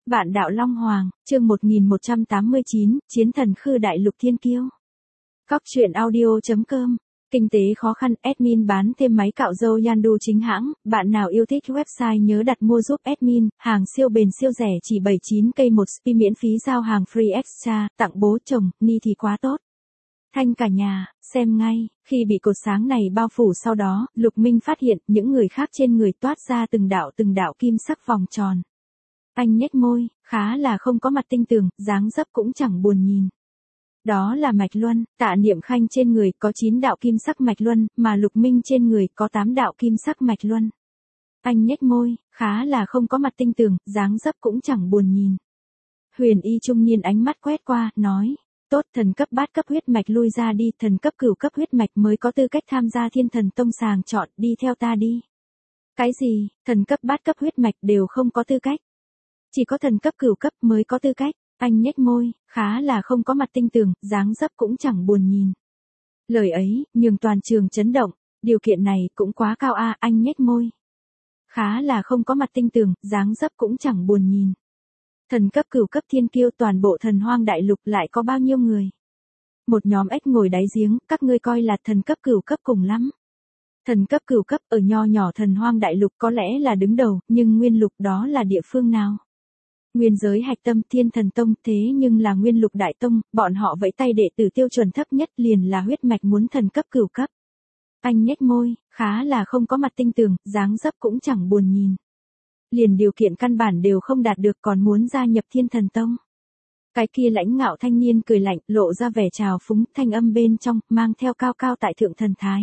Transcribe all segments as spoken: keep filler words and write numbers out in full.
Bạn đạo Long Hoàng, chương một nghìn một trăm tám mươi chín, Chiến thần Khư Đại Lục Thiên Kiêu. Cóc truyện audio chấm com. Kinh tế khó khăn, admin bán thêm máy cạo râu Yandu chính hãng, bạn nào yêu thích website nhớ đặt mua giúp admin, hàng siêu bền siêu rẻ chỉ bảy mươi chín k một spi miễn phí giao hàng free extra, tặng bố chồng, ni thì quá tốt. Thanh cả nhà, xem ngay, khi bị cột sáng này bao phủ sau đó, Lục Minh phát hiện những người khác trên người toát ra từng đạo từng đạo kim sắc vòng tròn. Anh nhếch môi, khá là không có mặt tinh tường, dáng dấp cũng chẳng buồn nhìn. Đó là mạch luân, Tạ Niệm Khanh trên người có chín đạo kim sắc mạch luân, mà Lục Minh trên người có tám đạo kim sắc mạch luân. Anh nhếch môi, khá là không có mặt tinh tường, dáng dấp cũng chẳng buồn nhìn. Huyền Y trung niên ánh mắt quét qua, nói, tốt, thần cấp bát cấp huyết mạch lui ra đi, thần cấp cửu cấp huyết mạch mới có tư cách tham gia Thiên Thần Tông sàng chọn, đi theo ta đi. Cái gì, thần cấp bát cấp huyết mạch đều không có tư cách. Chỉ có thần cấp cửu cấp mới có tư cách. Anh nhếch môi, khá là không có mặt tinh tường, dáng dấp cũng chẳng buồn nhìn. Lời ấy, nhường toàn trường chấn động, điều kiện này cũng quá cao a, à, anh nhếch môi. Khá là không có mặt tinh tường, dáng dấp cũng chẳng buồn nhìn. Thần cấp cửu cấp thiên kiêu toàn bộ thần hoang đại lục lại có bao nhiêu người? Một nhóm ếch ngồi đáy giếng, các ngươi coi là thần cấp cửu cấp cùng lắm. Thần cấp cửu cấp ở nho nhỏ thần hoang đại lục có lẽ là đứng đầu, nhưng nguyên lục đó là địa phương nào? Nguyên giới hạch tâm Thiên Thần Tông, thế nhưng là nguyên lục đại tông, bọn họ vẫy tay đệ tử tiêu chuẩn thấp nhất liền là huyết mạch muốn thần cấp cửu cấp. Anh nhếch môi, khá là không có mặt tinh tường, dáng dấp cũng chẳng buồn nhìn. Liền điều kiện căn bản đều không đạt được còn muốn gia nhập Thiên Thần Tông. Cái kia lãnh ngạo thanh niên cười lạnh, lộ ra vẻ trào phúng, thanh âm bên trong, mang theo cao cao tại thượng thần thái.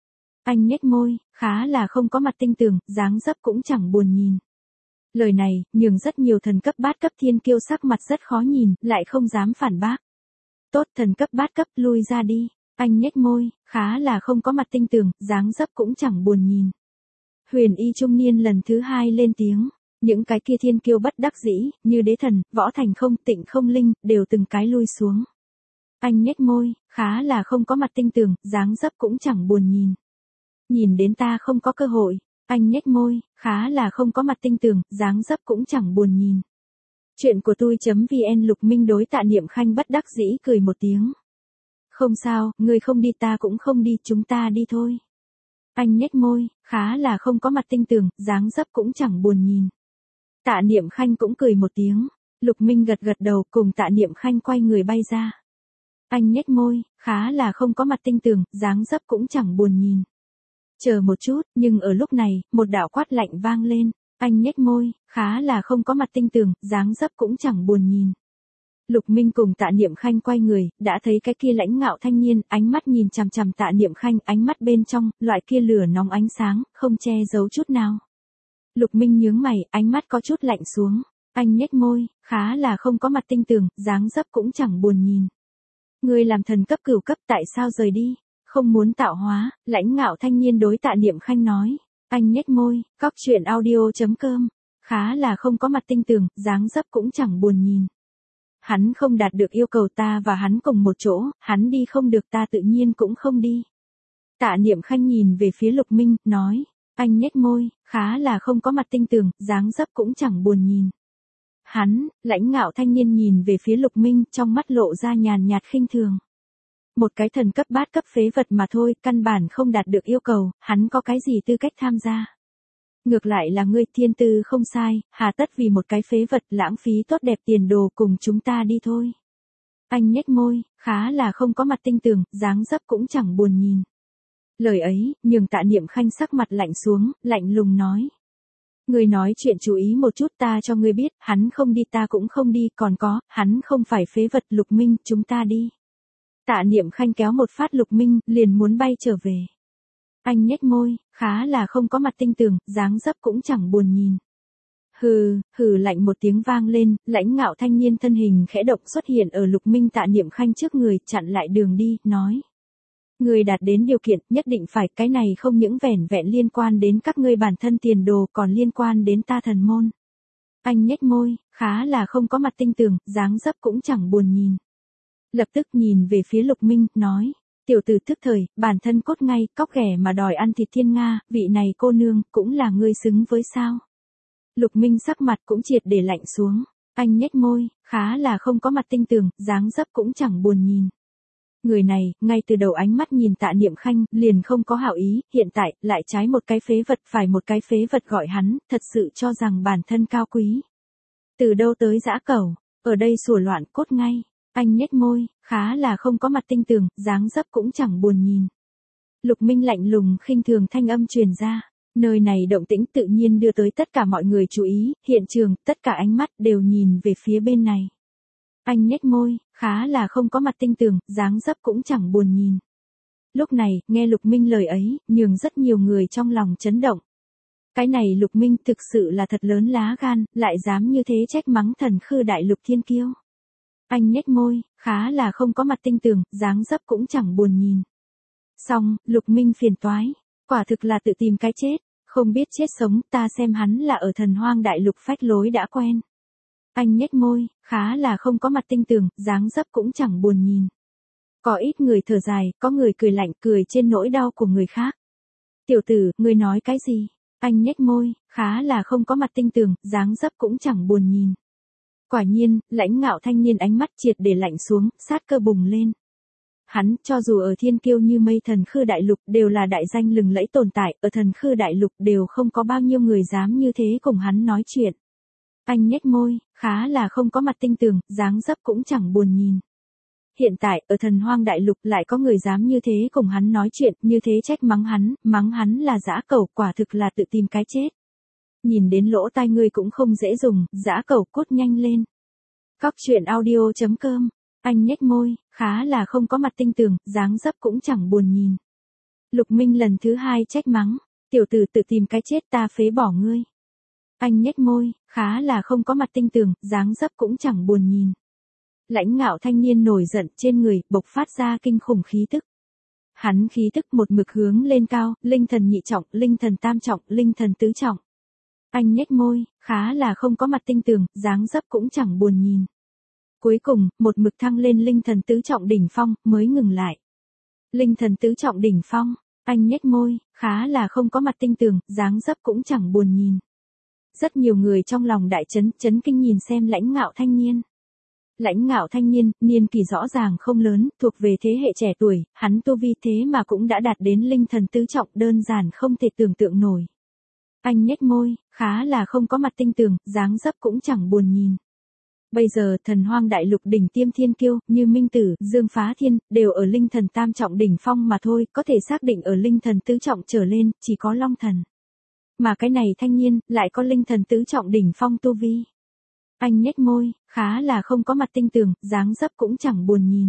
Anh nhếch môi, khá là không có mặt tinh tường, dáng dấp cũng chẳng buồn nhìn. Lời này, nhường rất nhiều thần cấp bát cấp thiên kiêu sắc mặt rất khó nhìn, lại không dám phản bác. Tốt, thần cấp bát cấp, lui ra đi. Anh nhếch môi, khá là không có mặt tinh tường, dáng dấp cũng chẳng buồn nhìn. Huyền Y trung niên lần thứ hai lên tiếng. Những cái kia thiên kiêu bất đắc dĩ, như Đế Thần, Võ Thành Không, Tịnh Không Linh, đều từng cái lui xuống. Anh nhếch môi, khá là không có mặt tinh tường, dáng dấp cũng chẳng buồn nhìn. Nhìn đến ta không có cơ hội. Anh nhếch môi, khá là không có mặt tinh tường, dáng dấp cũng chẳng buồn nhìn. Chuyện của tôi.vn Lục Minh đối Tạ Niệm Khanh bất đắc dĩ cười một tiếng. Không sao, người không đi ta cũng không đi, chúng ta đi thôi. Anh nhếch môi, khá là không có mặt tinh tường, dáng dấp cũng chẳng buồn nhìn. Tạ Niệm Khanh cũng cười một tiếng. Lục Minh gật gật đầu cùng Tạ Niệm Khanh quay người bay ra. Anh nhếch môi, khá là không có mặt tinh tường, dáng dấp cũng chẳng buồn nhìn. Chờ một chút, nhưng ở lúc này, một đạo quát lạnh vang lên, anh nhếch môi, khá là không có mặt tinh tường, dáng dấp cũng chẳng buồn nhìn. Lục Minh cùng Tạ Niệm Khanh quay người, đã thấy cái kia lãnh ngạo thanh niên, ánh mắt nhìn chằm chằm Tạ Niệm Khanh, ánh mắt bên trong, loại kia lửa nóng ánh sáng, không che giấu chút nào. Lục Minh nhướng mày, ánh mắt có chút lạnh xuống, anh nhếch môi, khá là không có mặt tinh tường, dáng dấp cũng chẳng buồn nhìn. Ngươi làm thần cấp cửu cấp tại sao rời đi? Không muốn tạo hóa, lãnh ngạo thanh niên đối Tạ Niệm Khanh nói. Anh nhếch môi, cóc truyện audio chấm com. Khá là không có mặt tinh tường, dáng dấp cũng chẳng buồn nhìn. Hắn không đạt được yêu cầu ta và hắn cùng một chỗ, hắn đi không được ta tự nhiên cũng không đi. Tạ Niệm Khanh nhìn về phía Lục Minh, nói. Anh nhếch môi, khá là không có mặt tinh tường, dáng dấp cũng chẳng buồn nhìn. Hắn, lãnh ngạo thanh niên nhìn về phía Lục Minh, trong mắt lộ ra nhàn nhạt khinh thường. Một cái thần cấp bát cấp phế vật mà thôi, căn bản không đạt được yêu cầu, hắn có cái gì tư cách tham gia. Ngược lại là ngươi thiên tư không sai, hà tất vì một cái phế vật lãng phí tốt đẹp tiền đồ cùng chúng ta đi thôi. Anh nhếch môi, khá là không có mặt tinh tường, dáng dấp cũng chẳng buồn nhìn. Lời ấy, nhường Tạ Niệm Khanh sắc mặt lạnh xuống, lạnh lùng nói. Ngươi nói chuyện chú ý một chút ta cho ngươi biết, hắn không đi ta cũng không đi, còn có, hắn không phải phế vật Lục Minh, chúng ta đi. Tạ Niệm Khanh kéo một phát Lục Minh, liền muốn bay trở về. Anh nhếch môi, khá là không có mặt tinh tường, dáng dấp cũng chẳng buồn nhìn. Hừ, hừ lạnh một tiếng vang lên, lãnh ngạo thanh niên thân hình khẽ động xuất hiện ở Lục Minh Tạ Niệm Khanh trước người, chặn lại đường đi, nói. Người đạt đến điều kiện, nhất định phải, cái này không những vẻn vẹn liên quan đến các ngươi bản thân tiền đồ còn liên quan đến ta thần môn. Anh nhếch môi, khá là không có mặt tinh tường, dáng dấp cũng chẳng buồn nhìn. Lập tức nhìn về phía Lục Minh, nói, tiểu tử thức thời, bản thân cốt ngay, cóc ghẻ mà đòi ăn thịt thiên nga, vị này cô nương, cũng là ngươi xứng với sao. Lục Minh sắc mặt cũng triệt để lạnh xuống. Anh nhếch môi, khá là không có mặt tinh tường, dáng dấp cũng chẳng buồn nhìn. Người này, ngay từ đầu ánh mắt nhìn Tạ Niệm Khanh, liền không có hảo ý, hiện tại, lại trái một cái phế vật phải một cái phế vật gọi hắn, thật sự cho rằng bản thân cao quý. Từ đâu tới dã cẩu, ở đây sủa loạn cốt ngay. Anh nhếch môi, khá là không có mặt tinh tường, dáng dấp cũng chẳng buồn nhìn. Lục Minh lạnh lùng khinh thường thanh âm truyền ra. Nơi này động tĩnh tự nhiên đưa tới tất cả mọi người chú ý, hiện trường, tất cả ánh mắt đều nhìn về phía bên này. Anh nhếch môi, khá là không có mặt tinh tường, dáng dấp cũng chẳng buồn nhìn. Lúc này, nghe Lục Minh lời ấy, nhường rất nhiều người trong lòng chấn động. Cái này Lục Minh thực sự là thật lớn lá gan, lại dám như thế trách mắng thần khư đại lục thiên kiêu. Anh nhếch môi, khá là không có mặt tinh tường, dáng dấp cũng chẳng buồn nhìn. Xong, Lục Minh phiền toái. Quả thực là tự tìm cái chết, không biết chết sống, ta xem hắn là ở thần hoang đại lục phách lối đã quen. Anh nhếch môi, khá là không có mặt tinh tường, dáng dấp cũng chẳng buồn nhìn. Có ít người thở dài, có người cười lạnh cười trên nỗi đau của người khác. Tiểu tử, ngươi nói cái gì? Anh nhếch môi, khá là không có mặt tinh tường, dáng dấp cũng chẳng buồn nhìn. Quả nhiên, lãnh ngạo thanh niên ánh mắt triệt để lạnh xuống, sát cơ bùng lên. Hắn, cho dù ở thiên kiêu như mây thần khư đại lục đều là đại danh lừng lẫy tồn tại, ở thần khư đại lục đều không có bao nhiêu người dám như thế cùng hắn nói chuyện. Anh nhếch môi, khá là không có mặt tinh tường, dáng dấp cũng chẳng buồn nhìn. Hiện tại, ở thần hoang đại lục lại có người dám như thế cùng hắn nói chuyện, như thế trách mắng hắn, mắng hắn là dã cẩu, quả thực là tự tìm cái chết. Nhìn đến lỗ tai ngươi cũng không dễ dùng, dã cẩu cút nhanh lên. Cóc truyện audio chấm com. Anh nhếch môi, khá là không có mặt tinh tường, dáng dấp cũng chẳng buồn nhìn. Lục Minh lần thứ hai trách mắng, tiểu tử tự tìm cái chết ta phế bỏ ngươi. Anh nhếch môi, khá là không có mặt tinh tường, dáng dấp cũng chẳng buồn nhìn. Lãnh ngạo thanh niên nổi giận trên người, bộc phát ra kinh khủng khí tức. Hắn khí tức một mực hướng lên cao, linh thần nhị trọng, linh thần tam trọng, linh thần tứ trọng. Anh nhếch môi, khá là không có mặt tinh tường, dáng dấp cũng chẳng buồn nhìn. Cuối cùng, một mực thăng lên linh thần tứ trọng đỉnh phong, mới ngừng lại. Linh thần tứ trọng đỉnh phong, anh nhếch môi, khá là không có mặt tinh tường, dáng dấp cũng chẳng buồn nhìn. Rất nhiều người trong lòng đại chấn, chấn kinh nhìn xem lãnh ngạo thanh niên. Lãnh ngạo thanh niên, niên kỳ rõ ràng không lớn, thuộc về thế hệ trẻ tuổi, hắn tu vi thế mà cũng đã đạt đến linh thần tứ trọng, đơn giản không thể tưởng tượng nổi. Anh nhếch môi, khá là không có mặt tinh tường, dáng dấp cũng chẳng buồn nhìn. Bây giờ, thần hoang đại lục đỉnh tiêm thiên kiêu, như Minh Tử, Dương Phá Thiên, đều ở linh thần tam trọng đỉnh phong mà thôi, có thể xác định ở linh thần tứ trọng trở lên, chỉ có Long Thần. Mà cái này thanh niên, lại có linh thần tứ trọng đỉnh phong tu vi. Anh nhếch môi, khá là không có mặt tinh tường, dáng dấp cũng chẳng buồn nhìn.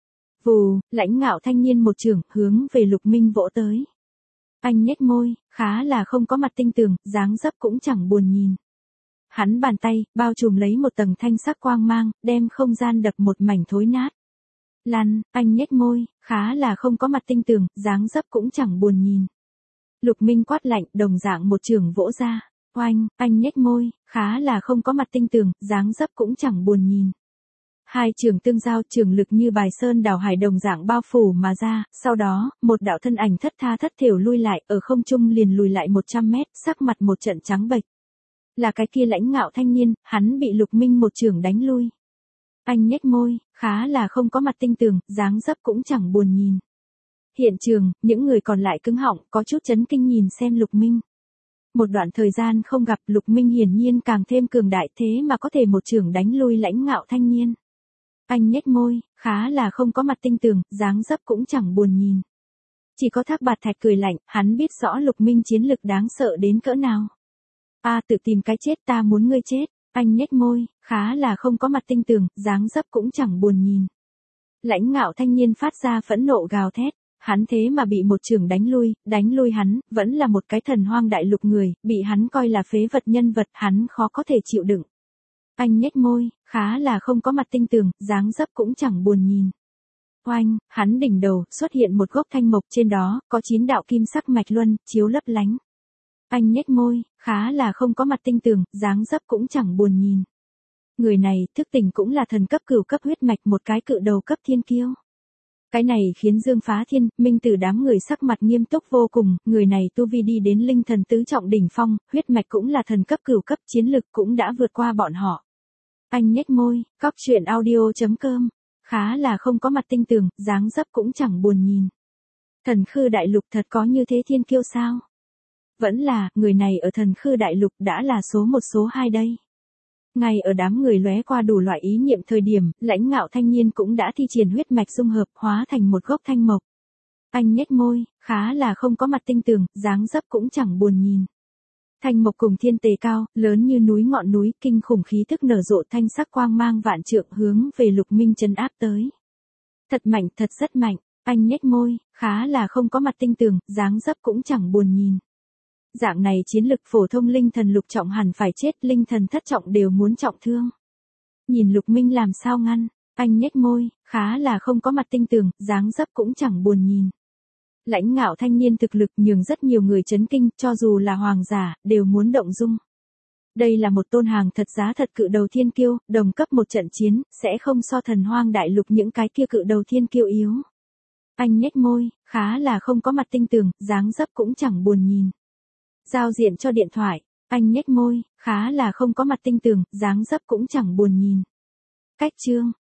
Vù, lãnh ngạo thanh niên một trường, hướng về Lục Minh vỗ tới. Anh nhếch môi, khá là không có mặt tinh tường, dáng dấp cũng chẳng buồn nhìn. Hắn bàn tay, bao trùm lấy một tầng thanh sắc quang mang, đem không gian đập một mảnh thối nát. Lăn, anh nhếch môi, khá là không có mặt tinh tường, dáng dấp cũng chẳng buồn nhìn. Lục Minh quát lạnh, đồng dạng một trường vỗ ra. Oanh, anh nhếch môi, khá là không có mặt tinh tường, dáng dấp cũng chẳng buồn nhìn. Hai trường tương giao, trường lực như bài sơn đảo hải đồng dạng bao phủ mà ra, sau đó, một đạo thân ảnh thất tha thất thểu lui lại, ở không trung liền lùi lại một trăm mét, sắc mặt một trận trắng bệch. Là cái kia lãnh ngạo thanh niên, hắn bị Lục Minh một trường đánh lui. Anh nhếch môi, khá là không có mặt tinh tường, dáng dấp cũng chẳng buồn nhìn. Hiện trường, những người còn lại cứng họng, có chút chấn kinh nhìn xem Lục Minh. Một đoạn thời gian không gặp, Lục Minh hiển nhiên càng thêm cường đại, thế mà có thể một trường đánh lui lãnh ngạo thanh niên. Anh nhếch môi, khá là không có mặt tinh tường, dáng dấp cũng chẳng buồn nhìn. Chỉ có Thác Bạt Thạch cười lạnh, hắn biết rõ Lục Minh chiến lực đáng sợ đến cỡ nào. A tự tìm cái chết, ta muốn ngươi chết. Anh nhếch môi, khá là không có mặt tinh tường, dáng dấp cũng chẳng buồn nhìn. Lãnh ngạo thanh niên phát ra phẫn nộ gào thét. Hắn thế mà bị một trường đánh lui, đánh lui hắn, vẫn là một cái thần hoang đại lục người, bị hắn coi là phế vật nhân vật, hắn khó có thể chịu đựng. Anh nhếch môi, khá là không có mặt tinh tường, dáng dấp cũng chẳng buồn nhìn. Oanh, hắn đỉnh đầu, xuất hiện một gốc thanh mộc, trên đó, có chín đạo kim sắc mạch luân, chiếu lấp lánh. Anh nhếch môi, khá là không có mặt tinh tường, dáng dấp cũng chẳng buồn nhìn. Người này, thức tỉnh cũng là thần cấp cửu cấp huyết mạch, một cái cự đầu cấp thiên kiêu. Cái này khiến Dương Phá Thiên, Minh Tử đám người sắc mặt nghiêm túc vô cùng, người này tu vi đi đến linh thần tứ trọng đỉnh phong, huyết mạch cũng là thần cấp cửu cấp, chiến lực cũng đã vượt qua bọn họ. Anh nhếch môi, cóc truyện audio.com. Khá là không có mặt tinh tường, dáng dấp cũng chẳng buồn nhìn. Thần Khư Đại Lục thật có như thế thiên kiêu sao? Vẫn là, người này ở Thần Khư Đại Lục đã là số một số hai đây. Ngay ở đám người lóe qua đủ loại ý niệm thời điểm, Lãnh Ngạo thanh niên cũng đã thi triển huyết mạch dung hợp, hóa thành một gốc thanh mộc. Anh nhếch môi, khá là không có mặt tinh tường, dáng dấp cũng chẳng buồn nhìn. Thanh mộc cùng thiên tề cao, lớn như núi ngọn núi, kinh khủng khí tức nở rộ, thanh sắc quang mang vạn trượng hướng về Lục Minh trấn áp tới. Thật mạnh, thật rất mạnh. Anh nhếch môi, khá là không có mặt tinh tường, dáng dấp cũng chẳng buồn nhìn. Dạng này chiến lực phổ thông linh thần lục trọng hẳn phải chết, linh thần thất trọng đều muốn trọng thương. Nhìn Lục Minh làm sao ngăn, anh nhếch môi, khá là không có mặt tinh tường, dáng dấp cũng chẳng buồn nhìn. Lãnh Ngạo thanh niên thực lực nhường rất nhiều người chấn kinh, cho dù là hoàng giả, đều muốn động dung. Đây là một tôn hàng thật giá thật cự đầu thiên kiêu, đồng cấp một trận chiến, sẽ không so Thần Hoang Đại Lục những cái kia cự đầu thiên kiêu yếu. Anh nhếch môi, khá là không có mặt tinh tường, dáng dấp cũng chẳng buồn nhìn. Giao diện cho điện thoại, anh nhếch môi, khá là không có mặt tinh tường, dáng dấp cũng chẳng buồn nhìn. Cách chương,